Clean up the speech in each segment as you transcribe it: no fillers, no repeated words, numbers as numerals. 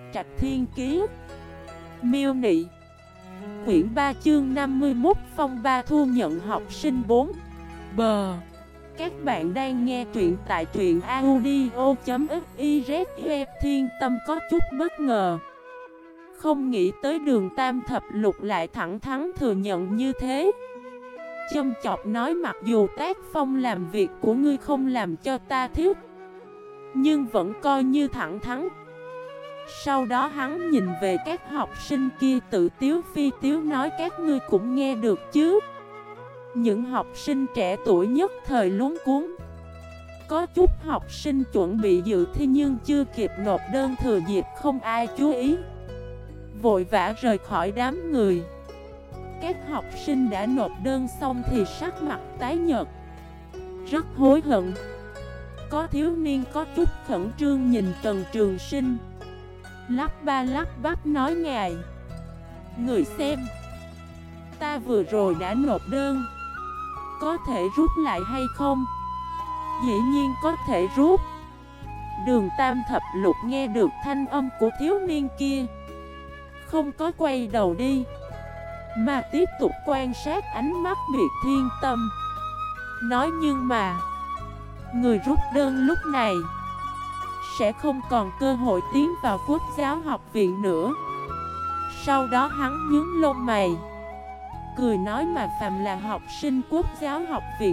Trạch Thiên Kiế. Miêu Nị. Quyển 3 chương 51 Phong Ba thu nhận học sinh 4. Bờ. Các bạn đang nghe truyện tại truyện audio.xyz. Thiên Tâm có chút bất ngờ. Không nghĩ tới Đường Tam Thập Lục lại thẳng thắn thừa nhận như thế. Châm chọc nói mặc dù tác phong làm việc của ngươi không làm cho ta thích, nhưng vẫn coi như thẳng thắn. Sau đó hắn nhìn về các học sinh kia tự tiếu phi tiếu nói các ngươi cũng nghe được chứ. Những học sinh trẻ tuổi nhất thời luống cuống. Có chút học sinh chuẩn bị dự thi nhưng chưa kịp nộp đơn thừa dịp không ai chú ý, vội vã rời khỏi đám người. Các học sinh đã nộp đơn xong thì sắc mặt tái nhợt, rất hối hận. Có thiếu niên có chút khẩn trương nhìn Trần Trường Sinh, lắp ba lắp bắp nói ngài, người xem, ta vừa rồi đã nộp đơn, có thể rút lại hay không? Dĩ nhiên có thể rút. Đường Tam Thập Lục nghe được thanh âm của thiếu niên kia, không có quay đầu đi, mà tiếp tục quan sát ánh mắt Biệt Thiên Tâm. Nói nhưng mà, người rút đơn lúc này sẽ không còn cơ hội tiến vào Quốc giáo học viện nữa. Sau đó hắn nhướng lông mày, cười nói mà phàm là học sinh Quốc giáo học viện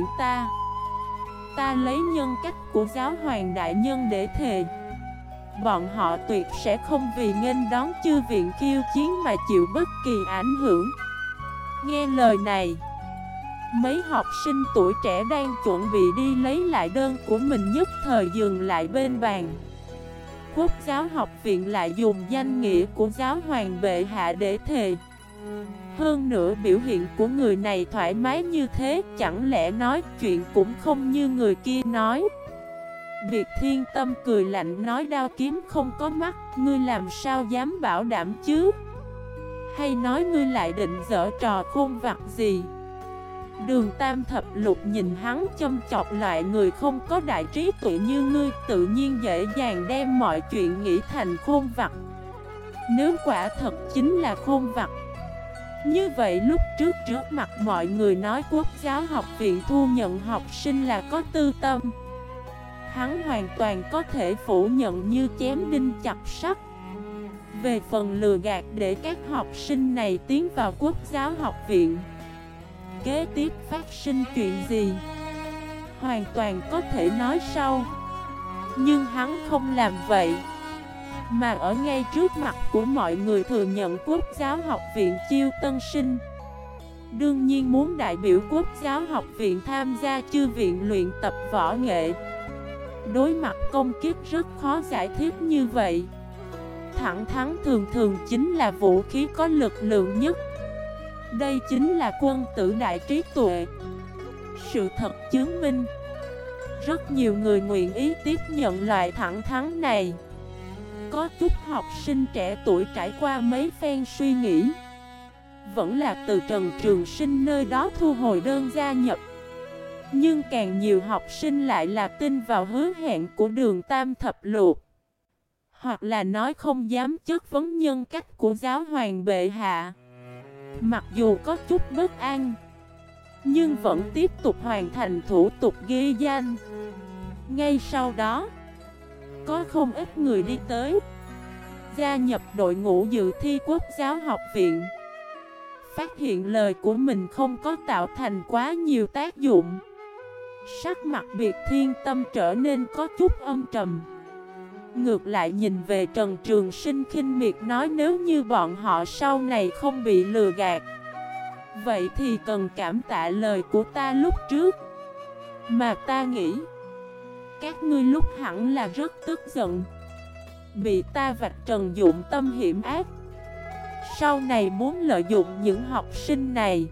ta lấy nhân cách của giáo hoàng đại nhân để thề, bọn họ tuyệt sẽ không vì nghênh đón chư viện khiêu chiến mà chịu bất kỳ ảnh hưởng. Nghe lời này, mấy học sinh tuổi trẻ đang chuẩn bị đi lấy lại đơn của mình nhất thời dừng lại bên bàn. Quốc giáo học viện lại dùng danh nghĩa của giáo hoàng bệ hạ để thề. Hơn nữa biểu hiện của người này thoải mái như thế, chẳng lẽ nói chuyện cũng không như người kia nói. Biệt Thiên Tâm cười lạnh nói đao kiếm không có mắt, ngươi làm sao dám bảo đảm chứ? Hay nói ngươi lại định giở trò khôn vặt gì? Đường Tam Thập Lục nhìn hắn châm chọc, loại người không có đại trí tuệ như ngươi tự nhiên dễ dàng đem mọi chuyện nghĩ thành khôn vặt. Nếu quả thật chính là khôn vặt, như vậy lúc trước mặt mọi người nói Quốc giáo học viện thu nhận học sinh là có tư tâm, hắn hoàn toàn có thể phủ nhận như chém đinh chặt sắt. Về phần lừa gạt để các học sinh này tiến vào Quốc giáo học viện, kế tiếp phát sinh chuyện gì, hoàn toàn có thể nói sau. Nhưng hắn không làm vậy, mà ở ngay trước mặt của mọi người thừa nhận Quốc giáo học viện chiêu tân sinh. Đương nhiên muốn đại biểu Quốc giáo học viện tham gia chư viện luyện tập võ nghệ. Đối mặt công kích rất khó giải thích như vậy. Thẳng thắn thường thường chính là vũ khí có lực lượng nhất. Đây chính là quân tử đại trí tuệ. Sự thật chứng minh, rất nhiều người nguyện ý tiếp nhận loại thẳng thắn này. Có chút học sinh trẻ tuổi trải qua mấy phen suy nghĩ, vẫn là từ Trần Trường Sinh nơi đó thu hồi đơn gia nhập. Nhưng càng nhiều học sinh lại là tin vào hứa hẹn của Đường Tam Thập Lục, hoặc là nói không dám chất vấn nhân cách của giáo hoàng bệ hạ. Mặc dù có chút bất an, nhưng vẫn tiếp tục hoàn thành thủ tục ghi danh. Ngay sau đó, có không ít người đi tới, gia nhập đội ngũ dự thi Quốc giáo học viện. Phát hiện lời của mình không có tạo thành quá nhiều tác dụng, sắc mặt Biệt Thiên Tâm trở nên có chút âm trầm. Ngược lại nhìn về Trần Trường Sinh khinh miệt nói nếu như bọn họ sau này không bị lừa gạt, vậy thì cần cảm tạ lời của ta lúc trước. Mà ta nghĩ, các ngươi lúc hẳn là rất tức giận, bị ta vạch trần dụng tâm hiểm ác, sau này muốn lợi dụng những học sinh này,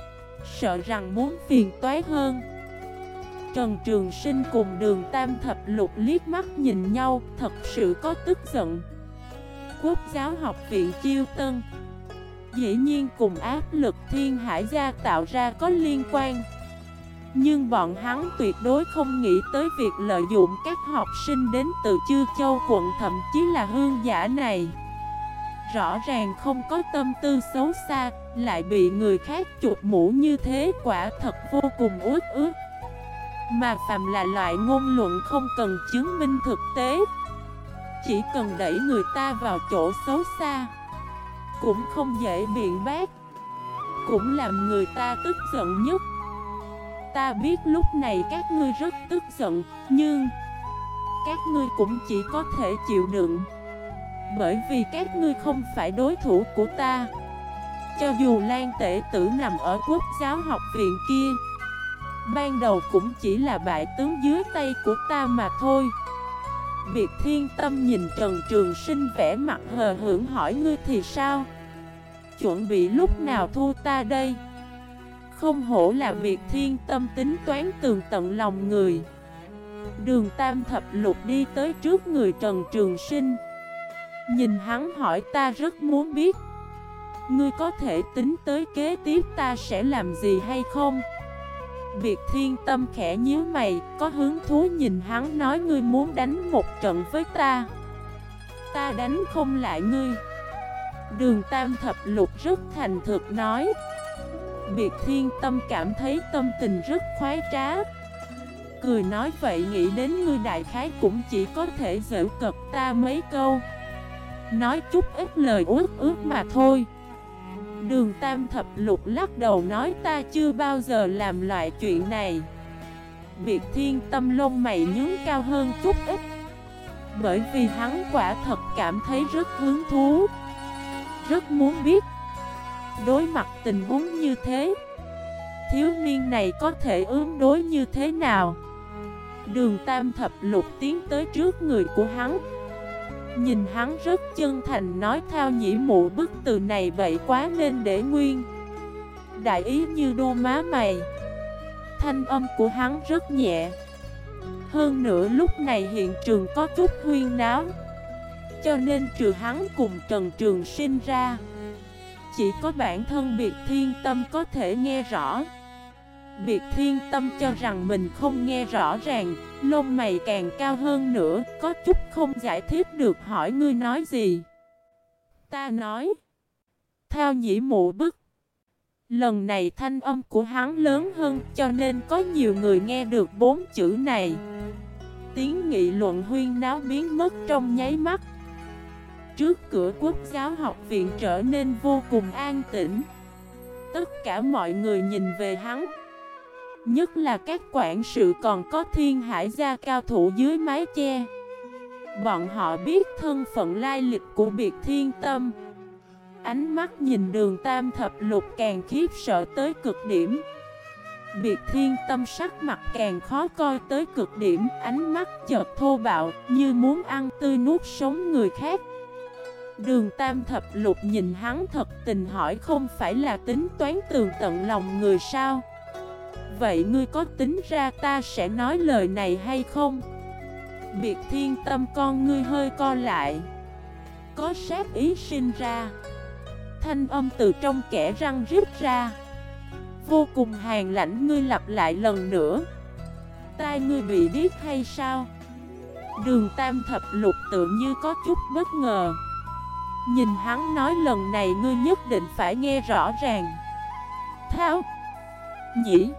sợ rằng muốn phiền toái hơn. Trần Trường Sinh cùng Đường Tam Thập Lục liếc mắt nhìn nhau, thật sự có tức giận. Quốc giáo học viện chiêu tân, dĩ nhiên cùng áp lực Thiên Hải gia tạo ra có liên quan. Nhưng bọn hắn tuyệt đối không nghĩ tới việc lợi dụng các học sinh đến từ Chư Châu quận thậm chí là Hương Giả này. rõ ràng không có tâm tư xấu xa, lại bị người khác chụp mũ như thế, quả thật vô cùng uất ức. Mà phàm là loại ngôn luận không cần chứng minh thực tế, chỉ cần đẩy người ta vào chỗ xấu xa, cũng không dễ biện bác, cũng làm người ta tức giận nhất. Ta biết lúc này các ngươi rất tức giận, nhưng các ngươi cũng chỉ có thể chịu đựng, bởi vì các ngươi không phải đối thủ của ta. Cho dù Lan Tể Tử nằm ở Quốc giáo học viện kia, ban đầu cũng chỉ là bại tướng dưới tay của ta mà thôi. Biệt Thiên Tâm nhìn Trần Trường Sinh vẻ mặt hờ hững hỏi: ngươi thì sao? Chuẩn bị lúc nào thua ta đây? Không hổ là Biệt Thiên Tâm tính toán tường tận lòng người. Đường Tam Thập Lục đi tới trước người Trần Trường Sinh, nhìn hắn hỏi: ta rất muốn biết, ngươi có thể tính tới kế tiếp ta sẽ làm gì hay không? Biệt Thiên Tâm khẽ nhíu mày, có hứng thú nhìn hắn nói: ngươi muốn đánh một trận với ta, ta đánh không lại ngươi. Đường Tam Thập Lục rất thành thực nói. Biệt Thiên Tâm cảm thấy tâm tình rất khoái trá, cười nói: vậy nghĩ đến ngươi đại khái cũng chỉ có thể giễu cợt ta mấy câu, nói chút ít lời uất ức mà thôi. Đường Tam Thập Lục lắc đầu nói: ta chưa bao giờ làm loại chuyện này. Biệt Thiên Tâm lông mày nhướng cao hơn chút ít, bởi vì hắn quả thật cảm thấy rất hứng thú, rất muốn biết đối mặt tình huống như thế, thiếu niên này có thể ứng đối như thế nào. Đường Tam Thập Lục tiến tới trước người của hắn, nhìn hắn rất chân thành nói: Thao Nhĩ Mụ bức từ này bậy quá nên để nguyên. Đại ý như đô má mày. Thanh âm của hắn rất nhẹ. Hơn nữa lúc này hiện trường có chút huyên náo, cho nên trừ hắn cùng Trần Trường Sinh ra, chỉ có bản thân Biệt Thiên Tâm có thể nghe rõ. Biệt Thiên Tâm cho rằng mình không nghe rõ ràng, lông mày càng cao hơn nữa, có chút không giải thích được hỏi: ngươi nói gì? Ta nói: Thao Nhĩ Mụ bức. Lần này thanh âm của hắn lớn hơn, cho nên có nhiều người nghe được 4 chữ này. Tiếng nghị luận huyên náo biến mất trong nháy mắt. Trước cửa Quốc giáo học viện trở nên vô cùng an tĩnh. Tất cả mọi người nhìn về hắn, nhất là các quản sự còn có Thiên Hải gia cao thủ dưới mái che. Bọn họ biết thân phận lai lịch của Biệt Thiên Tâm. Ánh mắt nhìn Đường Tam Thập Lục càng khiếp sợ tới cực điểm. Biệt Thiên Tâm sắc mặt càng khó coi tới cực điểm, ánh mắt chợt thô bạo, như muốn ăn tươi nuốt sống người khác. Đường Tam Thập Lục nhìn hắn thật tình hỏi: không phải là tính toán tường tận lòng người sao? Vậy ngươi có tính ra ta sẽ nói lời này hay không? Biệt Thiên Tâm con ngươi hơi co lại, có sát ý sinh ra. Thanh âm từ trong kẽ răng rít ra, vô cùng hàn lãnh: ngươi lặp lại lần nữa, tai ngươi bị điếc hay sao? Đường Tam Thập Lục tự như có chút bất ngờ, nhìn hắn nói: lần này ngươi nhất định phải nghe rõ ràng. Thao Nhĩ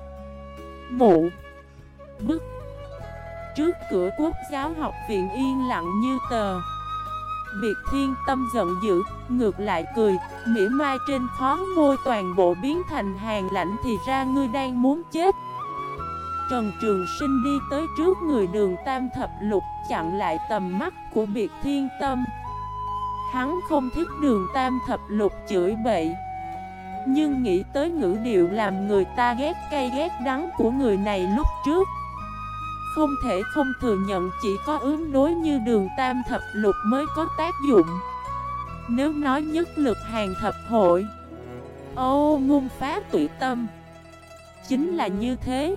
Mụ bức. Trước cửa Quốc giáo học viện yên lặng như tờ. Biệt Thiên Tâm giận dữ, ngược lại cười, mỉa mai trên khóe môi toàn bộ biến thành hàn lạnh: thì ra ngươi đang muốn chết. Trần Trường Sinh đi tới trước người Đường Tam Thập Lục, chặn lại tầm mắt của Biệt Thiên Tâm. Hắn không thích Đường Tam Thập Lục chửi bậy, nhưng nghĩ tới ngữ điệu làm người ta ghét cay ghét đắng của người này lúc trước, không thể không thừa nhận chỉ có ứng đối như Đường Tam Thập Lục mới có tác dụng. Nếu nói nhất lực hàng thập hội, ngôn phá tụy tâm, chính là như thế.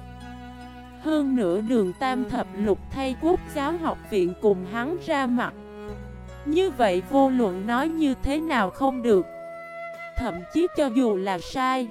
Hơn nữa Đường Tam Thập Lục thay Quốc giáo học viện cùng hắn ra mặt, như vậy vô luận nói như thế nào không được. Thậm chí cho dù là sai,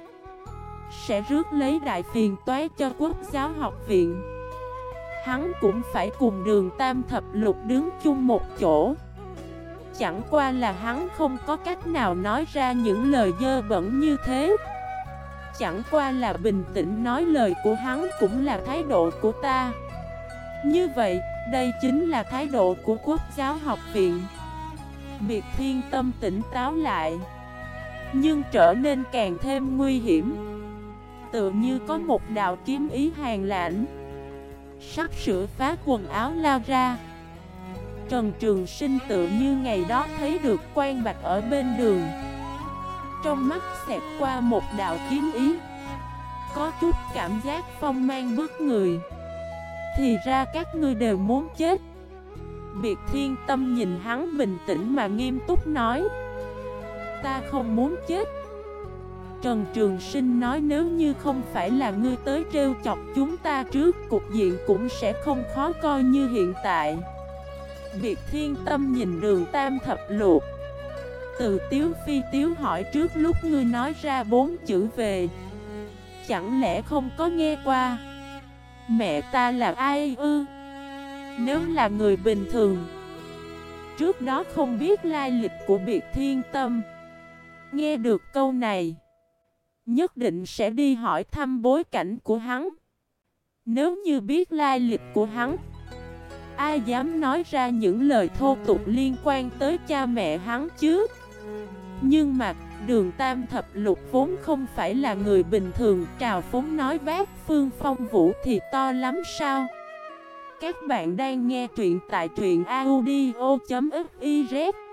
sẽ rước lấy đại phiền toái cho Quốc giáo học viện. Hắn cũng phải cùng Đường Tam Thập Lục đứng chung một chỗ. Chẳng qua là hắn không có cách nào nói ra những lời dơ bẩn như thế. Chẳng qua là bình tĩnh nói lời của hắn cũng là thái độ của ta. Như vậy, đây chính là thái độ của Quốc giáo học viện. Biệt Thiên Tâm tỉnh táo lại, nhưng trở nên càng thêm nguy hiểm. Tựa như có một đạo kiếm ý hàn lãnh sắp sửa phá quần áo lao ra. Trần Trường Sinh tự như ngày đó thấy được Quan Bạch ở bên đường, trong mắt xẹt qua một đạo kiếm ý, có chút cảm giác phong mang bức người. Thì ra các ngươi đều muốn chết. Biệt Thiên Tâm nhìn hắn bình tĩnh mà nghiêm túc nói: ta không muốn chết. Trần Trường Sinh nói: nếu như không phải là ngươi tới trêu chọc chúng ta trước, cục diện cũng sẽ không khó coi như hiện tại. Biệt Thiên Tâm nhìn Đường Tam Thập Lục, Từ Tiếu Phi Tiếu hỏi: trước lúc ngươi nói ra 4 chữ về, chẳng lẽ không có nghe qua? Mẹ ta là ai ư? Nếu là người bình thường, trước đó không biết lai lịch của Biệt Thiên Tâm, nghe được câu này, nhất định sẽ đi hỏi thăm bối cảnh của hắn. Nếu như biết lai lịch của hắn, ai dám nói ra những lời thô tục liên quan tới cha mẹ hắn chứ? Nhưng mà Đường Tam Thập Lục vốn không phải là người bình thường, trào phúng nói Bác Phương Phong Vũ thì to lắm sao? Các bạn đang nghe truyện tại truyện audio.fif